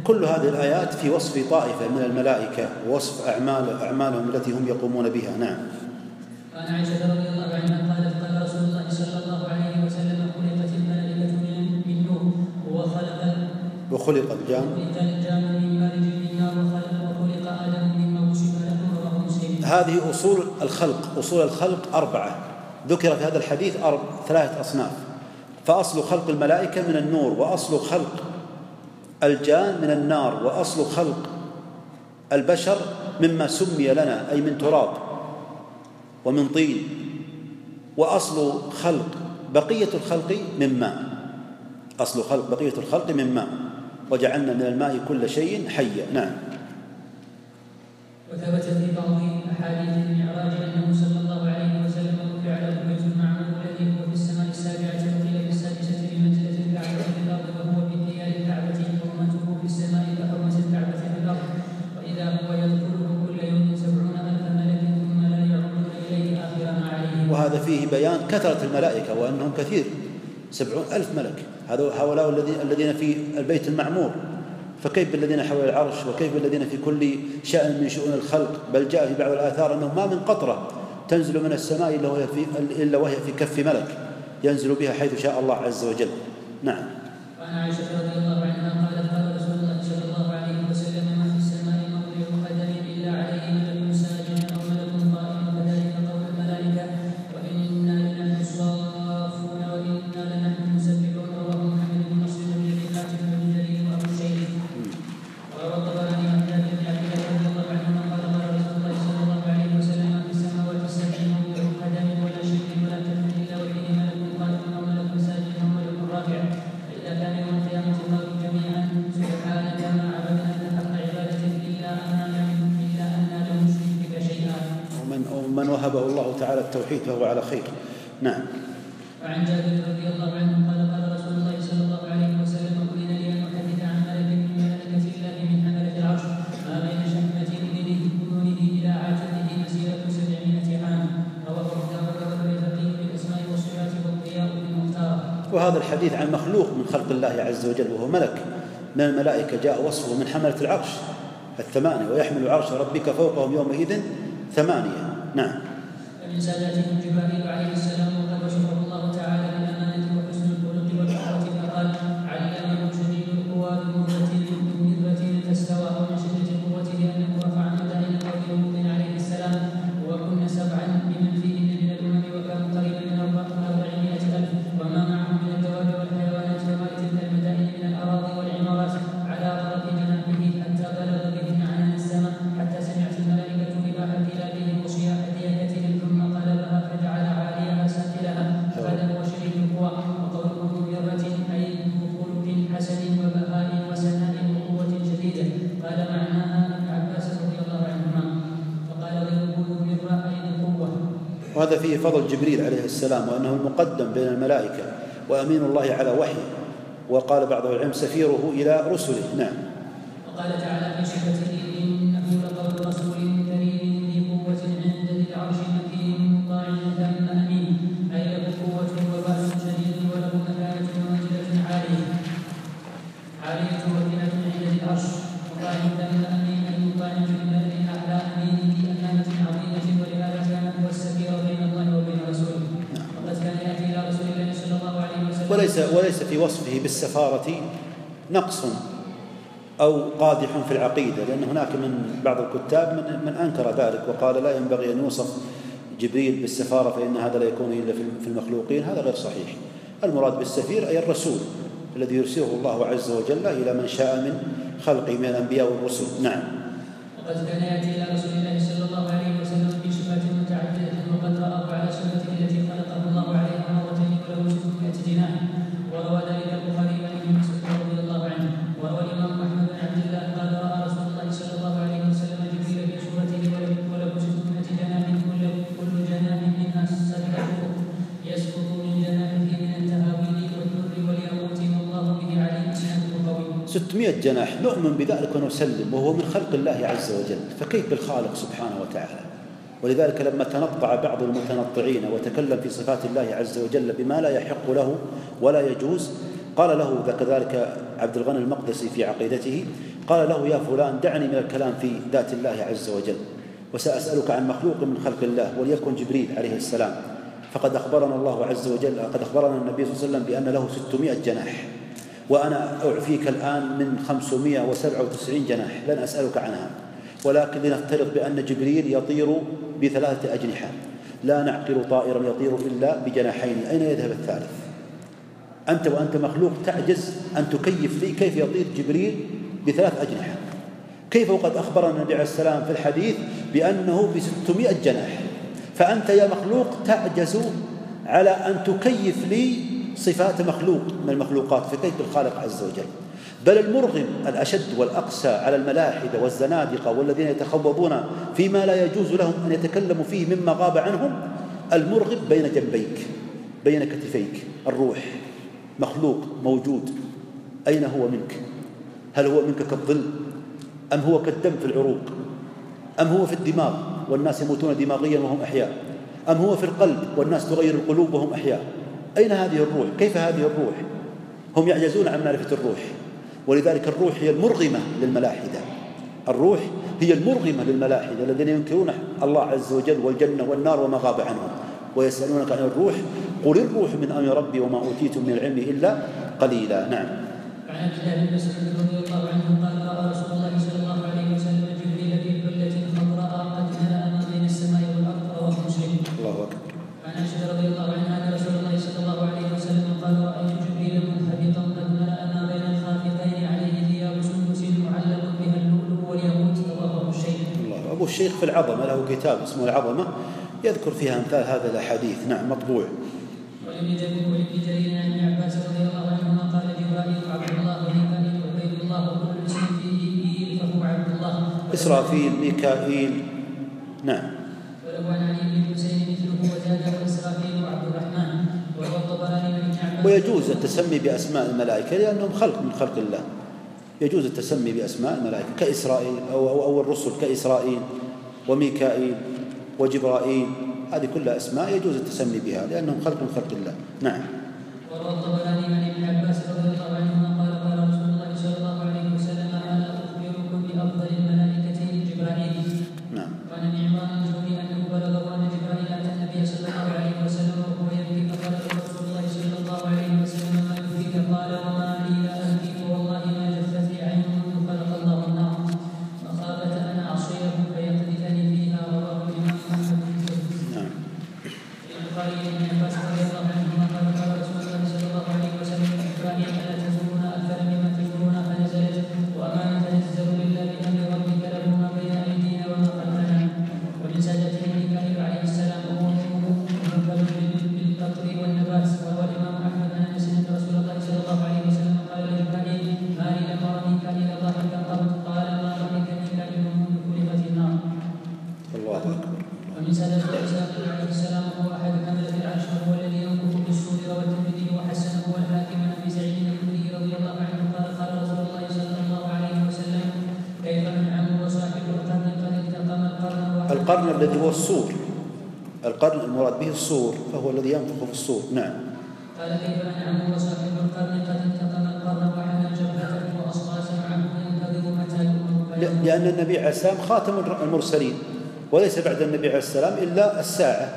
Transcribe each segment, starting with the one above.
كل هذه الآيات في وصف طائفة من الملائكة ووصف أعمالهم التي هم يقومون بها. نعم. وعن عائشة رضي الله عنها قالت قال رسول الله صلى الله عليه وسلم خلقت الملائكة من نور وخلق الجان من مارج من نار وخلق آدم مما وصف له رواه مسلم. هذه أصول الخلق 4 ذكر في هذا الحديث 3 أصناف. فأصل خلق الملائكة من النور، وأصل خلق الجان من النار، وأصل خلق البشر مما سمي لنا أي من تراب ومن طين، وأصل خلق بقية الخلق من ماء. أصل خلق بقية الخلق من ماء، وجعلنا من الماء كل شيء حيا. نعم. وثبت في بعض أحاديث المعراج أنه صلى الله عليه وسلم رفع على البيت المعمور الذي هو في السماء السابعة وقيل في السادسة بمنزلة الكعبة في الأرض، وهو في ديار الكعبة حرمته في السماء كحرمة الكعبة في الأرض، وإذا هو يدخله كل يوم 70,000 ملك ثم لا يعودون إليه آخر ما عليه. وهذا فيه بيان كثرة الملائكة وأنهم كثير 70,000 ملك. هؤلاء الذين في البيت المعمور، فكيف بالذين حول العرش، وكيف بالذين في كل شأن من شؤون الخلق. بل جاء في بعض الآثار أنه ما من قطرة تنزل من السماء إلا وهي في كف ملك ينزل بها حيث شاء الله عز وجل. نعم. وعن عائشة رضي الله عنها قالت قال رسول الله صلى الله عليه وسلم ما في السماء موضع قدم إلا عليه ملك ساجد أو ملك قائم، وكذلك قول الملائكة وإنا لنحن الصافون وإنا لنحن المسبحون. رواه محمد بن نصر بن أبي حاتم بن جرير وأبو الشيخ. وروى الطبراني عن جابر بن عبد الله رضي الله عنهما قال قال رسول الله صلى الله عليه وسلم ما في السماوات السبع موضع قدم ولا شيء ولا كف إلا وفيه ملك قائم أو ملك ساجد أو ملك راكع، فإذا كان يوم القيامة قالوا جميعا سبحانك ما عبدناك حق عبادتك إلا أننا لم نشرك بك شيئا. ومن وهبه الله تعالى التوحيد فهو على خير. نعم. وعن جابر رضي الله عنه قال قال رسول الله صلى الله عليه وسلم أذن لي أن أحدث عن ملك من ملائكة الله من حملة العرش ما بين شحمة أذنه إلى عاتقه مسيرة 700 عام. رواه أبو داود والبيهقي بالأسماء والصفات والضياء بالمختار. وهذا الحديث عن مخلوق من خلق الله عز وجل وهو ملك من الملائكة، جاء وصفه من حملة العرش 8 ويحمل عرش ربك فوقهم يومئذ 8. نعم. ومن ساداتهم جبريل عليه السلام وقد وصفه الله تعالى بالأمانة وحسن الخلق والقوة فقال علمه شديد القوى ذو مرة فاستوى. ومن شدة قوته أنه رفع مدائن الأرض لوط عليه السلام وكن 7 بمن فيهن من الأمم وكانوا قريبا من 400,000 وما معهم من الدواب والحيوانات وما تلك المدائن من الأراضي والعمارات على طرف جناحه حتى بلغ بهن عنان السماء حتى سمعت الملائكة نباح كلابهم وصياح ديكتهم ثم قلبها فجعل عاليها سافلها. هذا هو شديد القوى. وقوله ذو مرة أي ذو خلق حسن وبهاء وسناء وقوة شديدة. قال معناها ابن عباس رضي الله عنهما. وقال غيره ذو مرة أي ذو قوة. وهذا فيه فضل جبريل عليه السلام وأنه المقدم بين الملائكة وأمين الله على وحيه، وقال بعض العلم سفيره إلى رسله. نعم. وقال تعالى في صفته إنه لقول رسول كريم ذي قوة عند ذي العرش مكين مطاع ثم أمين، أي له قوة وبأس شديد وله مكانة ومنزلة عالية وكنة عند ذي العرش مطاع ثم أمين، أي مطاع في الملأ الأعلى أمين ذي أمانة عظيمة، ولهذا كان هو السفير بين الله وبين رسوله. وقد كان يأتي إلى رسول الله صلى الله عليه وسلم وليس في وصفه بالسفارة نقص أو قادح في العقيدة، لأن هناك من بعض الكتاب من أنكر ذلك وقال لا ينبغي أن يوصف جبريل بالسفارة فإن هذا لا يكون إلا في المخلوقين. هذا غير صحيح. المراد بالسفير أي الرسول الذي يرسله الله عز وجل إلى من شاء من خلقه من الأنبياء والرسل. نعم. وقد كان يأتي إلى رسول الله صلى الله عليه وسلم في صفات متعددة وقد رآه على صفته التي خلقه الله عليها مرتين وله 600 جناح. وروى ذلك البخاري عن ابن مسعود رضي الله عنه. وروى الإمام أحمد بن عبد الله قال رأى رسول الله صلى الله عليه وسلم جبريل في صورته وله 600 جناح كل جناح منها 7 يسقط من جناحه من التهاويل والدر والياقوت والله به عليم إسناده قوي. 600 جناح نؤمن بذلك ونسلم، وهو من خلق الله عز وجل، فكيف بالخالق سبحانه وتعالى؟ ولذلك لما تنطع بعض المتنطعين وتكلم في صفات الله عز وجل بما لا يحق له ولا يجوز، قال له كذلك عبد الغني المقدسي في عقيدته، قال له: يا فلان، دعني من الكلام في ذات الله عز وجل، وسأسألك عن مخلوق من خلق الله، وليكن جبريل عليه السلام، فقد أخبرنا الله عز وجل، قد أخبرنا النبي صلى الله عليه وسلم بأن له 600 جناح، وأنا أعفيك الآن من 597 جناح لن أسألك عنها، ولكن لنفترض بأن جبريل يطير ب3 أجنحة، لا نعقل طائرا يطير إلا بجناحين، أين يذهب الثالث؟ أنت وأنت مخلوق تعجز أن تكيف لي كيف يطير جبريل ب3 أجنحة، كيف وقد أخبرنا النبي عليه السلام في الحديث بأنه ب600 جناح، فأنت يا مخلوق تعجز على أن تكيف لي صفات مخلوق من المخلوقات، فكيف بالخالق عز وجل؟ بل المرغم الأشد والأقسى على الملاحدة والزنادقة والذين يتخوضون فيما لا يجوز لهم أن يتكلموا فيه مما غاب عنهم، المرغم بين جنبيك بين كتفيك، الروح مخلوق موجود، أين هو منك؟ هل هو منك كالظل، أم هو كالدم في العروق، أم هو في الدماغ والناس يموتون دماغيا وهم أحياء، أم هو في القلب والناس تغير القلوب وهم أحياء؟ أين هذه الروح؟ كيف هذه الروح؟ هم يعجزون عن معرفة الروح، ولذلك الروح هي المرغمة للملاحدة، الروح هي المرغمة للملاحدة الذين ينكرون الله عز وجل والجنة والنار وما غاب عنهم، ويسألونك عن الروح، قل الروح من أمر ربي وما أوتيتم من العلم إلا قليلا. نعم. عن عبد الله بن مسعود رضي الله عنه قال: رأى رسول الله صلى الله عليه وسلم جبريل في حلة خضراء قد ملأ ما بين السماء والأرض، رواه مسلم. الله أكبر. عن عائشة رضي الله عنها أن رسول الله صلى الله عليه وسلم قال: رأيت جبريل منهبطا قد ملأ ما بين الخافقين عليه ثياب سندس معلق بها اللؤلؤ والياقوت، رواه أبو الشيخ. الله. أبو الشيخ في العظمة له كتاب اسمه العظمة يذكر فيها أمثال هذا الأحاديث. نعم، مطبوع. ولابن جرير عن ابن عباس رضي الله عنهما قال: جبرائيل عبد الله وميكائيل عبيد الله، وكل اسم فيه إيل فهو عبد الله. إسرافيل، ميكائيل. نعم. وله عن علي بن حسين مثله وزاد: وإسرافيل وعبد الرحمن. وهو الطبراني وابن عباس. ويجوز التسمي بأسماء الملائكة لأنهم خلق من خلق الله، يجوز التسمي بأسماء الملائكة كإسرائيل أو الرسل كإسرائيل وميكائيل وجبرائيل، هذه كلها أسماء يجوز التسمي بها لأنهم خلق من خلق الله. نعم. وروى الطبراني عن ابن عباس رضي الله عنهما قال: قال رسول الله صلى الله عليه وسلم: ألا أخبركم بأفضل الملائكة جبرائيل. نعم. وعن عمران الزهري أنه بلغه أن جبرائيل أتى النبي صلى الله عليه وسلم وهو يبكي، فقال رسول الله صلى الله عليه وسلم: ما يبكيك؟ قال: وما لي لا أبكي، والله ما جفت لي عين منذ خلق الله النار، مخافة أن أعصيه فيقذفني فيها، رواه الإمام أحمد. نعم. قال ابن عباس رضي الله عنهما قال: قال رسول الله صلى الله عليه وسلم: جبرائيل ألا تزورون أكثر مما تزورون؟ فنزلت: وما نتنزل إلا بأمر ربك له ما بين أيدينا وما خلفنا. ومن سادته ميكائيل عليه السلام وهو ممثل بالقطر والنبات. وروى الإمام أحمد عن أنس أن رسول الله صلى الله عليه وسلم قال لجبرائيل: ما لي لم أرى ميكائيل ضاحكا قط. قال: ما ضحك ميكائيل منذ خلقت النار. الله أكبر. ومن سادته عيسى عليه السلام وهو أحد حملة العرش، وهو الذي ينفخ بالصور، والترمذي وحسنه والحاكم عن أبي سعيد الخدري رضي الله عنه قال: قال رسول الله صلى الله عليه وسلم: كيف ننعم وصاحب القرن قد التقم القرن الذي هو الصور، القرن المراد به الصور، فهو الذي ينفخ في الصور. نعم. قال: كيف ننعم وصاحب القرن قد التقم القرن وحنى جبهته وأصغى سمعه ينتظر متى يؤمر. لأن النبي عليه السلام خاتم المرسلين، وليس بعد النبي عليه السلام إلا الساعة،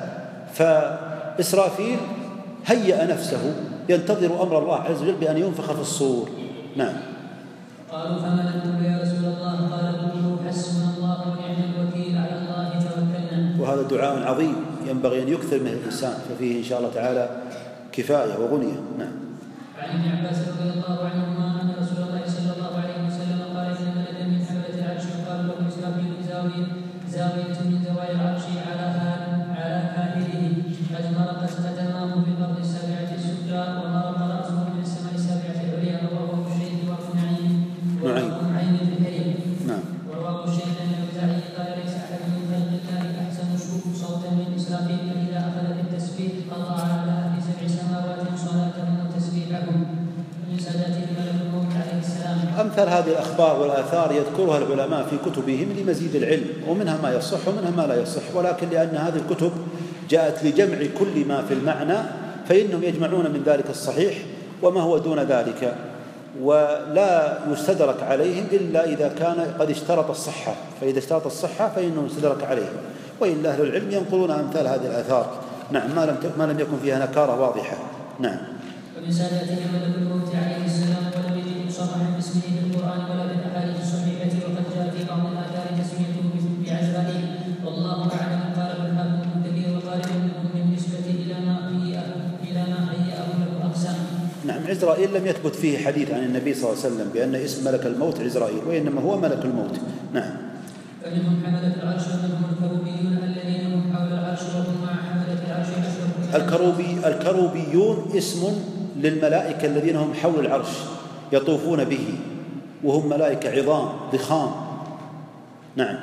فإسرافيل هيأ نفسه ينتظر أمر الله عز وجل بأن ينفخ في الصور. نعم. قالوا: فما نقول يا رسول الله؟ قال: قولوا حسبنا الله ونعم الوكيل، على الله توكلنا. وهذا دعاء عظيم ينبغي أن يكثر منه الإنسان، ففيه إن شاء الله تعالى كفاية وغنية. نعم. عن ابن عباس رضي الله عنهما أن رسول الله صلى الله عليه وسلم قال: إن ملكا من حملة العرش يقال له إسرافيل زاوية من زوايا العرش على كاهله، قد مرقت قدماه في الأرض السابعة السفلى، ومرق رأسه من السماء السابعة العليا، رواه الشيخ وابو نعيم في الحلم. نعم. ورواه الشيخ عن الأوزاعي قال: ليس أحد من خلق الله أحسن صوتا من إسرافيل، فإذا أخذ بالتسبيح قطع على أهل 7 سماوات صلاتهم وتسبيحهم. من سادته ملك الموت عليه السلام. أمثال هذه الأخبار والآثار يذكرها العلماء في كتبهم لمزيد العلم، ومنها ما يصح ومنها ما لا يصح، ولكن لأن هذه الكتب جاءت لجمع كل ما في المعنى فإنهم يجمعون من ذلك الصحيح وما هو دون ذلك، ولا يستدرك عليهم إلا إذا كان قد اشترط الصحة، فإذا اشترط الصحة فإنه يستدرك عليهم، وإلا أهل العلم ينقلون أمثال هذه الآثار، نعم، ما لم يكن فيها نكارة واضحة. نعم. ومن سادته ملك الموت عليه السلام ولم يجد مصرحا باسمه في القرآن ولا في الأحاديث الصحيحة، وقد جاء في بعض الآثار تسميته بعزرائيل، والله أعلم. قال الحافظ ابن كثير وقال إنه بالنسبة إلى ما هيأه له أقسام. نعم، عزرائيل لم يثبت فيه حديث عن النبي صلى الله عليه وسلم بأن اسم ملك الموت عزرائيل، وإنما هو ملك الموت. نعم. فمنهم حملة العرش ومنهم الكروبيون الذين هم حول العرش وهم مع حملة العرش أشرف. الكروبيون اسم للملائكة الذين هم حول العرش يطوفون به، وهم ملائكة عظام ضخام. نعم.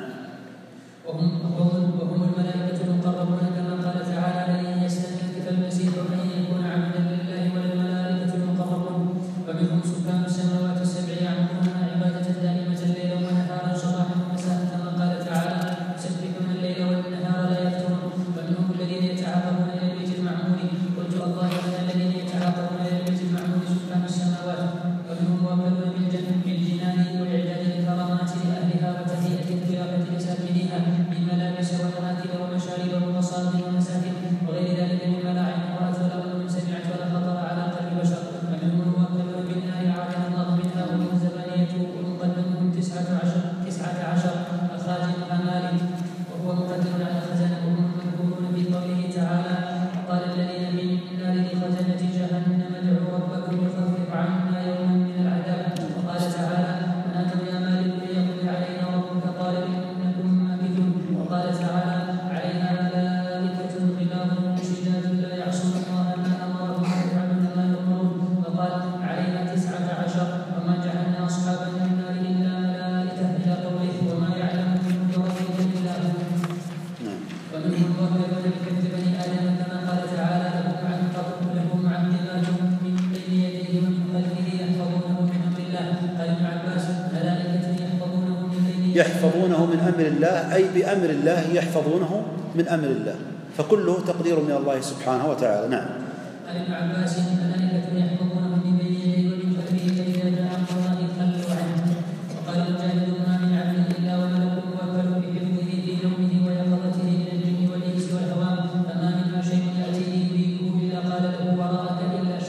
وهم الملائكة المقربون كما قال تعالى: لن يستنكف المسيح أن يكون عبدا لله وللملائكة المقربون. ومنهم سكان السماوات السبع يعمرونها عبادة دائمة ليلا ونهارا صباحا ومساء كما قال تعالى: يسبحون الليل والنهار لا يفترون. ومنهم الذين يتعاقبون إلى البيت المعمور، قلت الله من الذين يتعاقبون إلى البيت المعمور سكان السماوات. ومنهم موكلون بالجنان والإعداد للكرامات لأهلها وتهيئة الضيافة لساكنيها من ملابس ومآكل ومشارب ومصاب ومساكن وغير ذلك مما لا عين رأت ولا أذن سمعت ولا خطر على قلب بشر. ومنهم الموكلون بالنار أعاذنا الله منها، وهم الزبانية ومقدمهم 19 الخازن مالك وهو مقدم على خزنة، وهم مذكورون في قوله تعالى: قال الذين من النار لخزنة جهنم ادعوا ربكم يخفف عنا يوما من العذاب. وقال تعالى: ونادوا يا مالك ليقضي علينا ربك قال إنكم ماكثون. وقال تعالى: عليها ملائكة غلاظ شداد لا يعصون الله ما أمرهم ويفعلون ما يؤمرون. وقال: عليها 19 وما جعلنا أصحاب النار إلا ملائكة إلى قوله: وما يعلم جنود ربك إلا هو. ومنهم الموكلون بحفظ بني آدم كما قال تعالى: لهم معقبات من بين يديه ومن خلفه يحفظونه من أمر الله. قال ابن عباس: ملائكة يحفظونه من أمر الله، أي بأمر الله يحفظونه من أمر الله، فكله تقدير من الله سبحانه وتعالى. نعم. قال ابن عباس: ملائكة يحفظونه من بين يديه ومن خلفه فإذا جاء أمر الله خلوا عنه. وقال مجاهد: ما من عبد إلا وملك موكل بحفظه في نومه ويقظته من الجن والإنس والهوام، فما منها شيء يأتيه به إلا قال له وراءك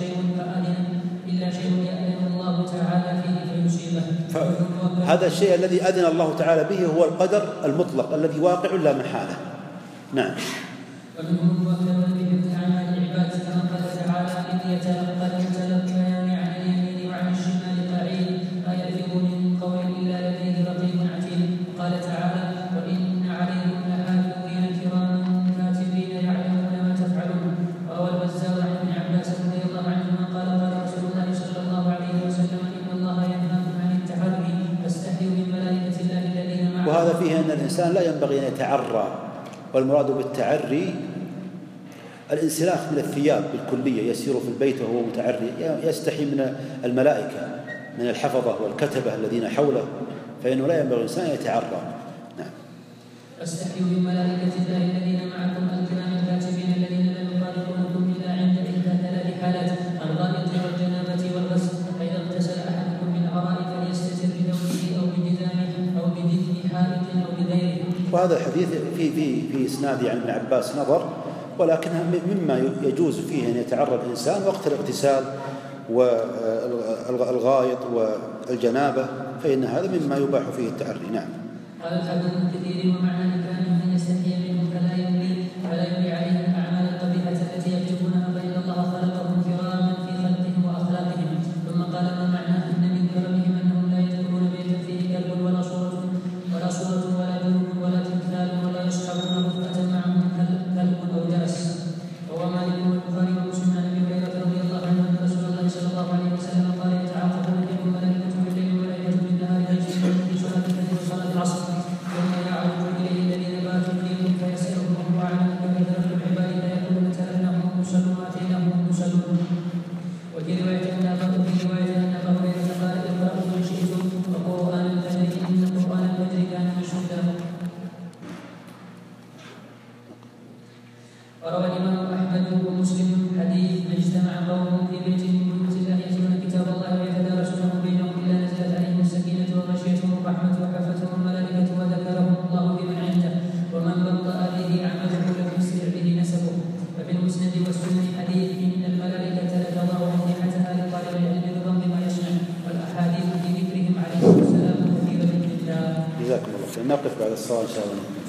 إلا شيء يأذن الله تعالى فيه فيصيبه. هذا الشيء الذي أذن الله تعالى به هو القدر المطلق الذي واقع لا محالة. نعم. ومنهم الموكلون بحفظ أعمال العباد كما قال تعالى: إذ يتلقى المتلقيان عن اليمين وعن الشمال قعيد ما يلفظ من قول إلا لديه رقيب عتيد. وقال تعالى: وإن عليكم لحافظين كراما كاتبين يعلمون ما تفعلون. وروى البزار عن ابن عباس رضي الله عنهما قال: قال رسول الله صلى الله عليه وسلم: إن الله ينهاكم عن التحري فاستحيوا من ملائكة الله الذين معه. وهذا فيه أن الإنسان لا ينبغي أن يتعرى، والمراد بالتعري الانسلاخ من الثياب بالكلية، يسير في البيت وهو متعري، يستحي من الملائكة من الحفظة والكتبة الذين حوله، فإنه لا ينبغي الإنسان أن يتعرى. نعم. فاستحيوا من ملائكة الله الذين معكم الكرام الكاتبين الذين لا يفارقونكم إلا عند إحدى 3 حالات: الغائط والجنابة والغسل. فإذا اغتسل أحدكم بالعراء فليستتر بثوبه أو بجزامه أو بدفن حائط أو بغيره. وهذا الحديث في إسناد عن ابن عباس نظر، ولكنها مما يجوز فيه أن يتعرى الإنسان وقت الاغتسال والغائط والجنابة، فإن هذا مما يباح فيه التعري. نعم. قال الحافظ ابن كثير: ومعنى كان من يستحي منهم فلا يملي عليهم الأعمال القبيحة التي يكتبونها، فإن الله خلقهم كراما في خلقهم وأخلاقهم. ثم قال: ما معناه أن من كرمهم أنهم لا يدخلون بيتا فيه كلب ولا صورة ولا جنوب ولا تمثال ولا يصحبون رفقة معهم كلب أو جرس. وهو مالك والبخاري ومسلم عن أبي هريرة رضي الله عنه أن رسول الله صلى الله عليه وسلم قال: يتعاقبون فيكم ملائكة بالليل وملائكة بالنهار يجرون في صلاة الفجر وصلاة العصر، ثم يعرج إليه الذين باتوا فيكم فيسألهم وهو أعلم كيف تركتم عبادي فيقولون تركناهم يصلون وأتيناهم يصلون. وفي رواية أن أبا هريرة قال: اقرأوا إن شئتم وقرآن الفجر إن قرآن الفجر كان مشهودا. وروى الإمام أحمد ومسلم حديث: اجتمع قوم في بيت من بيوت الله نقف بعد الصلاة إن شاء الله.